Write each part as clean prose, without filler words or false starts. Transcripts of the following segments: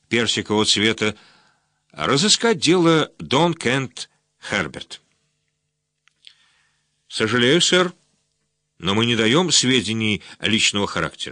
персикового цвета, разыскать дело Дон Кент Херберт. Сожалею, сэр, но мы не даем сведений личного характера.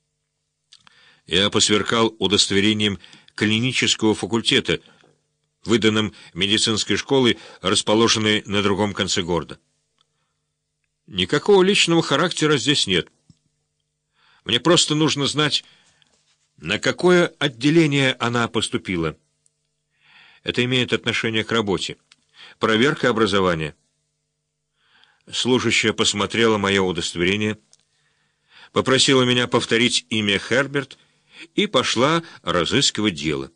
Я посверкал удостоверением клинического факультета, выданным медицинской школой, расположенной на другом конце города. Никакого личного характера здесь нет. Мне просто нужно знать, на какое отделение она поступила. Это имеет отношение к работе. Проверка образования. Служащая посмотрела мое удостоверение, попросила меня повторить имя Херберт и пошла разыскивать дело.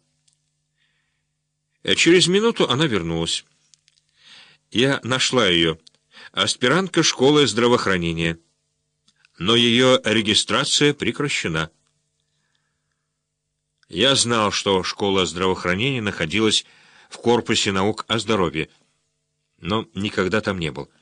Через минуту она вернулась. Я нашла ее. Аспирантка школы здравоохранения. Но ее регистрация прекращена. Я знал, что школа здравоохранения находилась в корпусе наук о здоровье, но никогда там не был.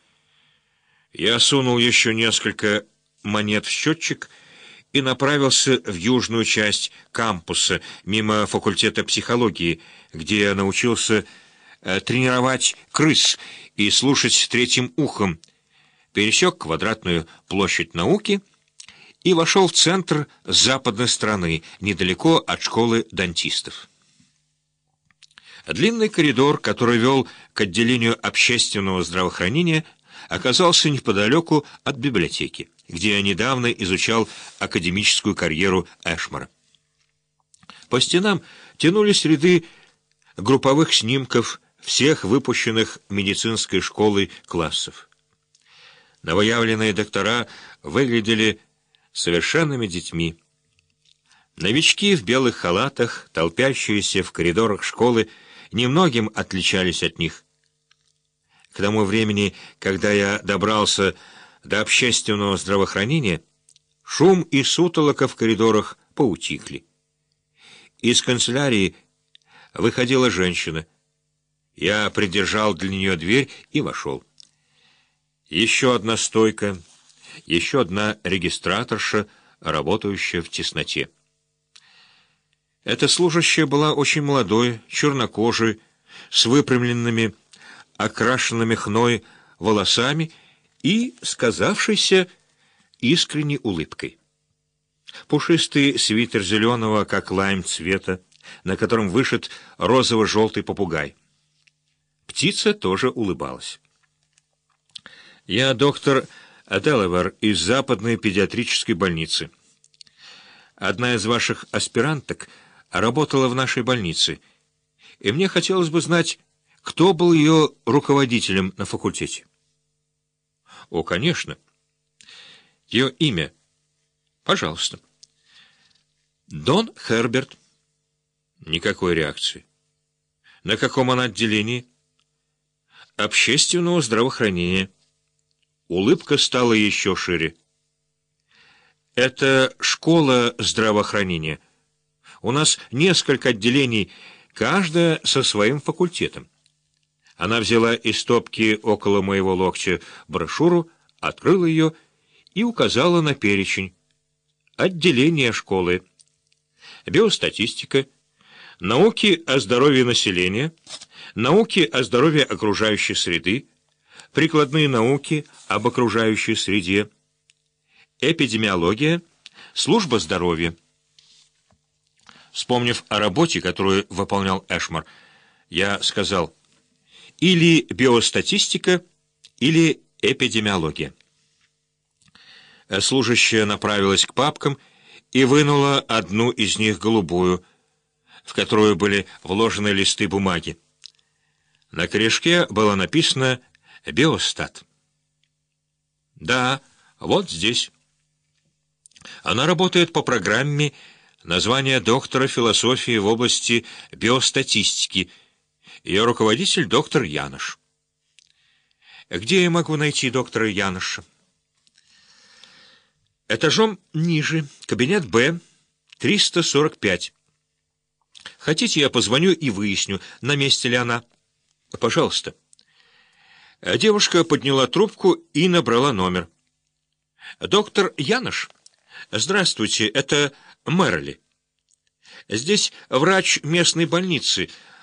Я сунул еще несколько монет в счетчик и направился в южную часть кампуса, мимо факультета психологии, где я научился тренировать крыс и слушать третьим ухом, пересек квадратную площадь науки и вошел в центр западной страны, недалеко от школы дантистов. Длинный коридор, который вел к отделению общественного здравоохранения, оказался неподалеку от библиотеки, где я недавно изучал академическую карьеру Эшмара. По стенам тянулись ряды групповых снимков всех выпущенных медицинской школой классов. Новоявленные доктора выглядели совершенными детьми. Новички в белых халатах, толпящиеся в коридорах школы, немногим отличались от них. К тому времени, когда я добрался до общественного здравоохранения, шум и сутолока в коридорах поутихли. Из канцелярии выходила женщина. Я придержал для нее дверь и вошел. Еще одна стойка, еще одна регистраторша, работающая в тесноте. Эта служащая была очень молодой, чернокожей, с выпрямленными, окрашенными хной волосами и сказавшейся искренней улыбкой. Пушистый свитер зеленого, как лайм цвета, на котором вышит розово-желтый попугай. Птица тоже улыбалась. «Я доктор Делавер из Западной педиатрической больницы. Одна из ваших аспиранток работала в нашей больнице, и мне хотелось бы знать, кто был ее руководителем на факультете». «О, конечно. Ее имя? Пожалуйста». «Дон Херберт». Никакой реакции. «На каком она отделении?» «Общественного здравоохранения». Улыбка стала еще шире. «Это школа здравоохранения. У нас несколько отделений, каждая со своим факультетом». Она взяла из стопки около моего локтя брошюру, открыла ее и указала на перечень. Отделение школы. Биостатистика, науки о здоровье населения, науки о здоровье окружающей среды, прикладные науки об окружающей среде, эпидемиология, служба здоровья. Вспомнив о работе, которую выполнял Эшмар, я сказал: или биостатистика, или эпидемиология. Служащая направилась к папкам и вынула одну из них, голубую, в которую были вложены листы бумаги. На корешке было написано «Биостат». «Да, вот здесь». Она работает по программе названия доктора философии в области биостатистики. Ее руководитель — доктор Янош. Где я могу найти доктора Яноша? Этажом ниже, кабинет Б, 345. Хотите, я позвоню и выясню, на месте ли она? Пожалуйста. Девушка подняла трубку и набрала номер. Доктор Янош? Здравствуйте, это Мерли. Здесь врач местной больницы,